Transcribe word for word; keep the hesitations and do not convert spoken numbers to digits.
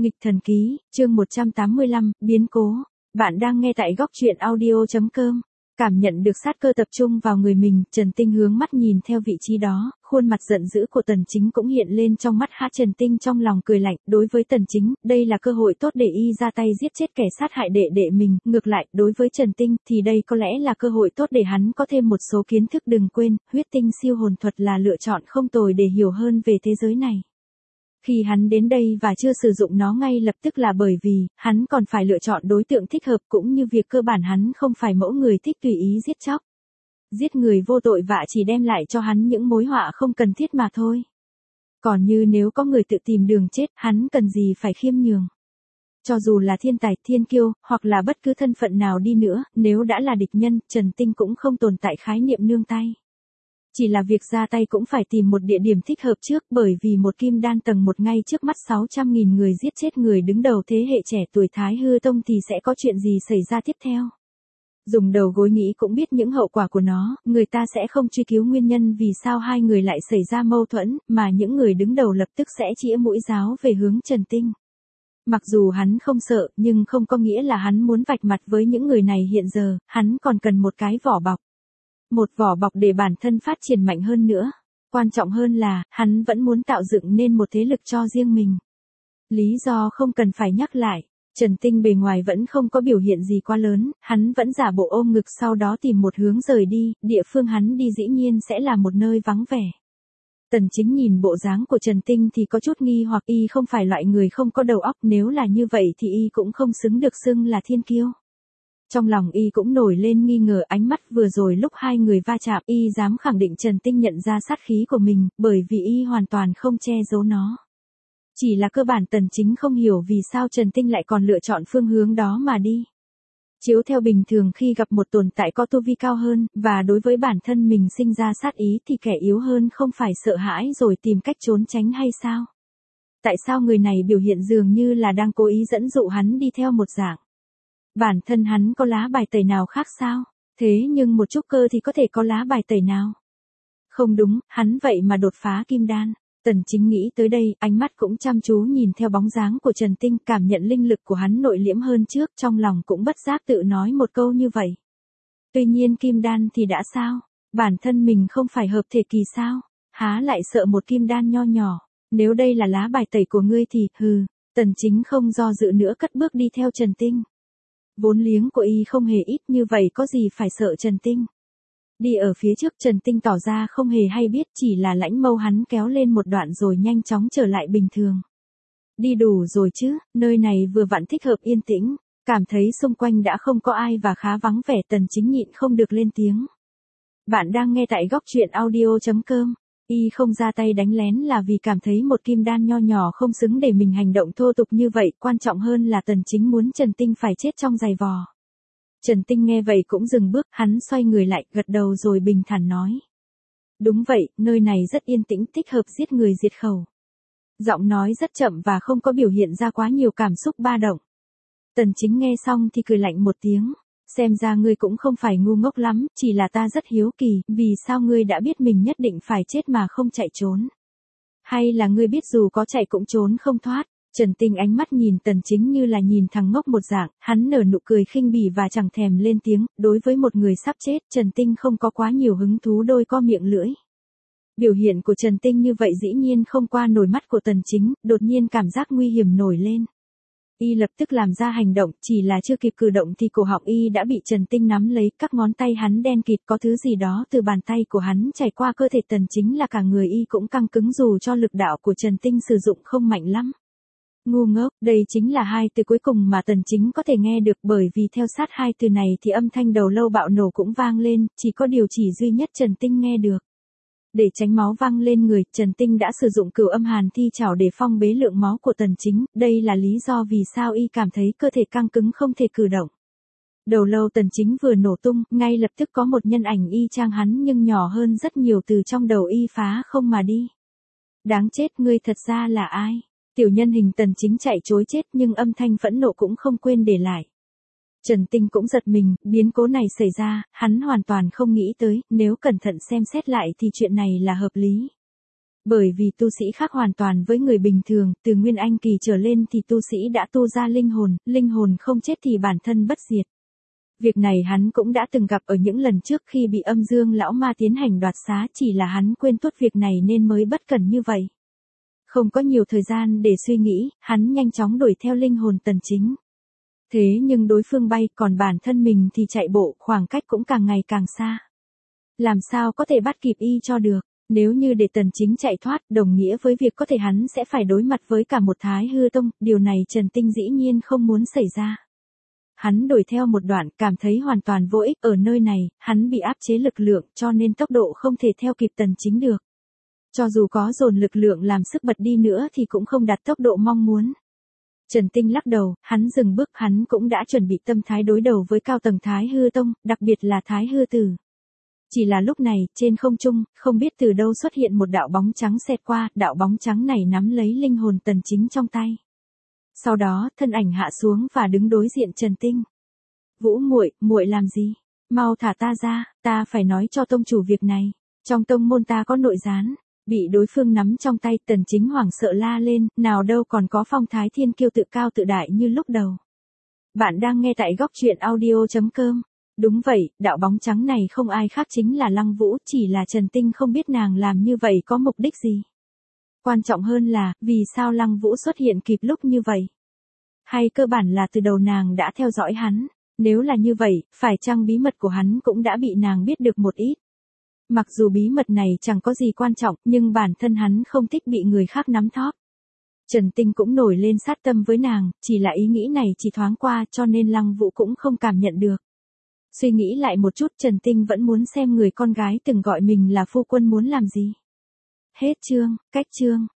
Nghịch thần ký, chương một trăm tám mươi lăm, biến cố. Bạn đang nghe tại góc truyện audio chấm com. Cảm nhận được sát cơ tập trung vào người mình, Trần Tinh hướng mắt nhìn theo vị trí đó, khuôn mặt giận dữ của Tần Chính cũng hiện lên trong mắt há. Trần Tinh trong lòng cười lạnh, đối với Tần Chính, đây là cơ hội tốt để y ra tay giết chết kẻ sát hại đệ đệ mình, ngược lại, đối với Trần Tinh thì đây có lẽ là cơ hội tốt để hắn có thêm một số kiến thức. Đừng quên, huyết tinh siêu hồn thuật là lựa chọn không tồi để hiểu hơn về thế giới này. Khi hắn đến đây và chưa sử dụng nó ngay lập tức là bởi vì, hắn còn phải lựa chọn đối tượng thích hợp, cũng như việc cơ bản hắn không phải mẫu người thích tùy ý giết chóc. Giết người vô tội vạ chỉ đem lại cho hắn những mối họa không cần thiết mà thôi. Còn như nếu có người tự tìm đường chết, hắn cần gì phải khiêm nhường. Cho dù là thiên tài, thiên kiêu, hoặc là bất cứ thân phận nào đi nữa, nếu đã là địch nhân, Trần Tinh cũng không tồn tại khái niệm nương tay. Chỉ là việc ra tay cũng phải tìm một địa điểm thích hợp trước, bởi vì một kim đan tầng một ngay trước mắt sáu trăm nghìn người giết chết người đứng đầu thế hệ trẻ tuổi Thái Hư Tông thì sẽ có chuyện gì xảy ra tiếp theo. Dùng đầu gối nghĩ cũng biết những hậu quả của nó, người ta sẽ không truy cứu nguyên nhân vì sao hai người lại xảy ra mâu thuẫn, mà những người đứng đầu lập tức sẽ chĩa mũi giáo về hướng Trần Tinh. Mặc dù hắn không sợ, nhưng không có nghĩa là hắn muốn vạch mặt với những người này. Hiện giờ, hắn còn cần một cái vỏ bọc. Một vỏ bọc để bản thân phát triển mạnh hơn nữa. Quan trọng hơn là, hắn vẫn muốn tạo dựng nên một thế lực cho riêng mình. Lý do không cần phải nhắc lại. Trần Tinh bề ngoài vẫn không có biểu hiện gì quá lớn, hắn vẫn giả bộ ôm ngực sau đó tìm một hướng rời đi, địa phương hắn đi dĩ nhiên sẽ là một nơi vắng vẻ. Tần Chính nhìn bộ dáng của Trần Tinh thì có chút nghi hoặc, y không phải loại người không có đầu óc, nếu là như vậy thì y cũng không xứng được xưng là thiên kiêu. Trong lòng y cũng nổi lên nghi ngờ, ánh mắt vừa rồi lúc hai người va chạm y dám khẳng định Trần Tinh nhận ra sát khí của mình, bởi vì y hoàn toàn không che giấu nó. Chỉ là cơ bản Tần Chính không hiểu vì sao Trần Tinh lại còn lựa chọn phương hướng đó mà đi. Chiếu theo bình thường khi gặp một tồn tại có tu vi cao hơn, và đối với bản thân mình sinh ra sát ý thì kẻ yếu hơn không phải sợ hãi rồi tìm cách trốn tránh hay sao? Tại sao người này biểu hiện dường như là đang cố ý dẫn dụ hắn đi theo một dạng? Bản thân hắn có lá bài tẩy nào khác sao? Thế nhưng một chút cơ thì có thể có lá bài tẩy nào? Không đúng, hắn vậy mà đột phá kim đan. Tần Chính nghĩ tới đây, ánh mắt cũng chăm chú nhìn theo bóng dáng của Trần Tinh, cảm nhận linh lực của hắn nội liễm hơn trước, trong lòng cũng bất giác tự nói một câu như vậy. Tuy nhiên kim đan thì đã sao? Bản thân mình không phải hợp thể kỳ sao? Há lại sợ một kim đan nho nhỏ? Nếu đây là lá bài tẩy của ngươi thì, hừ, Tần Chính không do dự nữa cất bước đi theo Trần Tinh. Vốn liếng của y không hề ít, như vậy có gì phải sợ Trần Tinh. Đi ở phía trước Trần Tinh tỏ ra không hề hay biết, chỉ là lãnh mâu hắn kéo lên một đoạn rồi nhanh chóng trở lại bình thường. Đi đủ rồi chứ, nơi này vừa vặn thích hợp yên tĩnh, cảm thấy xung quanh đã không có ai và khá vắng vẻ. Tần Chính nhịn không được lên tiếng. Bạn đang nghe tại góc truyện audio chấm com. Y không ra tay đánh lén là vì cảm thấy một kim đan nho nhỏ không xứng để mình hành động thô tục như vậy, quan trọng hơn là Tần Chính muốn Trần Tinh phải chết trong giày vò. Trần Tinh nghe vậy cũng dừng bước, hắn xoay người lại, gật đầu rồi bình thản nói. Đúng vậy, nơi này rất yên tĩnh, thích hợp giết người diệt khẩu. Giọng nói rất chậm và không có biểu hiện ra quá nhiều cảm xúc ba động. Tần Chính nghe xong thì cười lạnh một tiếng. Xem ra ngươi cũng không phải ngu ngốc lắm, chỉ là ta rất hiếu kỳ, vì sao ngươi đã biết mình nhất định phải chết mà không chạy trốn? Hay là ngươi biết dù có chạy cũng trốn không thoát? Trần Tinh ánh mắt nhìn Tần Chính như là nhìn thằng ngốc một dạng, hắn nở nụ cười khinh bỉ và chẳng thèm lên tiếng, đối với một người sắp chết, Trần Tinh không có quá nhiều hứng thú đôi co miệng lưỡi. Biểu hiện của Trần Tinh như vậy dĩ nhiên không qua nổi mắt của Tần Chính, đột nhiên cảm giác nguy hiểm nổi lên. Y lập tức làm ra hành động, chỉ là chưa kịp cử động thì cổ họng y đã bị Trần Tinh nắm lấy, các ngón tay hắn đen kịt, có thứ gì đó từ bàn tay của hắn chảy qua cơ thể Tần Chính là cả người y cũng căng cứng dù cho lực đạo của Trần Tinh sử dụng không mạnh lắm. Ngu ngốc, đây chính là hai từ cuối cùng mà Tần Chính có thể nghe được, bởi vì theo sát hai từ này thì âm thanh đầu lâu bạo nổ cũng vang lên, chỉ có điều chỉ duy nhất Trần Tinh nghe được. Để tránh máu văng lên người, Trần Tinh đã sử dụng cửu âm hàn thi chảo để phong bế lượng máu của Tần Chính, đây là lý do vì sao y cảm thấy cơ thể căng cứng không thể cử động. Đầu lâu Tần Chính vừa nổ tung, ngay lập tức có một nhân ảnh y chang hắn nhưng nhỏ hơn rất nhiều từ trong đầu y phá không mà đi. Đáng chết, ngươi thật ra là ai? Tiểu nhân hình Tần Chính chạy trối chết nhưng âm thanh phẫn nộ cũng không quên để lại. Trần Tinh cũng giật mình, biến cố này xảy ra, hắn hoàn toàn không nghĩ tới, nếu cẩn thận xem xét lại thì chuyện này là hợp lý. Bởi vì tu sĩ khác hoàn toàn với người bình thường, từ Nguyên Anh kỳ trở lên thì tu sĩ đã tu ra linh hồn, linh hồn không chết thì bản thân bất diệt. Việc này hắn cũng đã từng gặp ở những lần trước khi bị âm dương lão ma tiến hành đoạt xá, chỉ là hắn quên tuốt việc này nên mới bất cẩn như vậy. Không có nhiều thời gian để suy nghĩ, hắn nhanh chóng đuổi theo linh hồn Tần Chính. Thế nhưng đối phương bay, còn bản thân mình thì chạy bộ, khoảng cách cũng càng ngày càng xa. Làm sao có thể bắt kịp y cho được? Nếu như để Tần Chính chạy thoát, đồng nghĩa với việc có thể hắn sẽ phải đối mặt với cả một Thái Hư Tông, điều này Trần Tinh dĩ nhiên không muốn xảy ra. Hắn đuổi theo một đoạn, cảm thấy hoàn toàn vô ích, ở nơi này, hắn bị áp chế lực lượng, cho nên tốc độ không thể theo kịp Tần Chính được. Cho dù có dồn lực lượng làm sức bật đi nữa thì cũng không đạt tốc độ mong muốn. Trần Tinh lắc đầu, hắn dừng bước, hắn cũng đã chuẩn bị tâm thái đối đầu với cao tầng Thái Hư Tông, đặc biệt là Thái Hư Tử. Chỉ là lúc này, trên không trung, không biết từ đâu xuất hiện một đạo bóng trắng xẹt qua, đạo bóng trắng này nắm lấy linh hồn Tần Chính trong tay. Sau đó, thân ảnh hạ xuống và đứng đối diện Trần Tinh. Vũ muội, muội làm gì? Mau thả ta ra, ta phải nói cho tông chủ việc này. Trong tông môn ta có nội gián. Bị đối phương nắm trong tay, Tần Chính hoảng sợ la lên, nào đâu còn có phong thái thiên kiêu tự cao tự đại như lúc đầu. Bạn đang nghe tại góc truyện audio chấm com. Đúng vậy, đạo bóng trắng này không ai khác chính là Lăng Vũ, chỉ là Trần Tinh không biết nàng làm như vậy có mục đích gì. Quan trọng hơn là, vì sao Lăng Vũ xuất hiện kịp lúc như vậy? Hay cơ bản là từ đầu nàng đã theo dõi hắn? Nếu là như vậy, phải chăng bí mật của hắn cũng đã bị nàng biết được một ít? Mặc dù bí mật này chẳng có gì quan trọng, nhưng bản thân hắn không thích bị người khác nắm thóp. Trần Tinh cũng nổi lên sát tâm với nàng, chỉ là ý nghĩ này chỉ thoáng qua cho nên Lăng Vũ cũng không cảm nhận được. Suy nghĩ lại một chút, Trần Tinh vẫn muốn xem người con gái từng gọi mình là phu quân muốn làm gì. Hết chương, cách chương.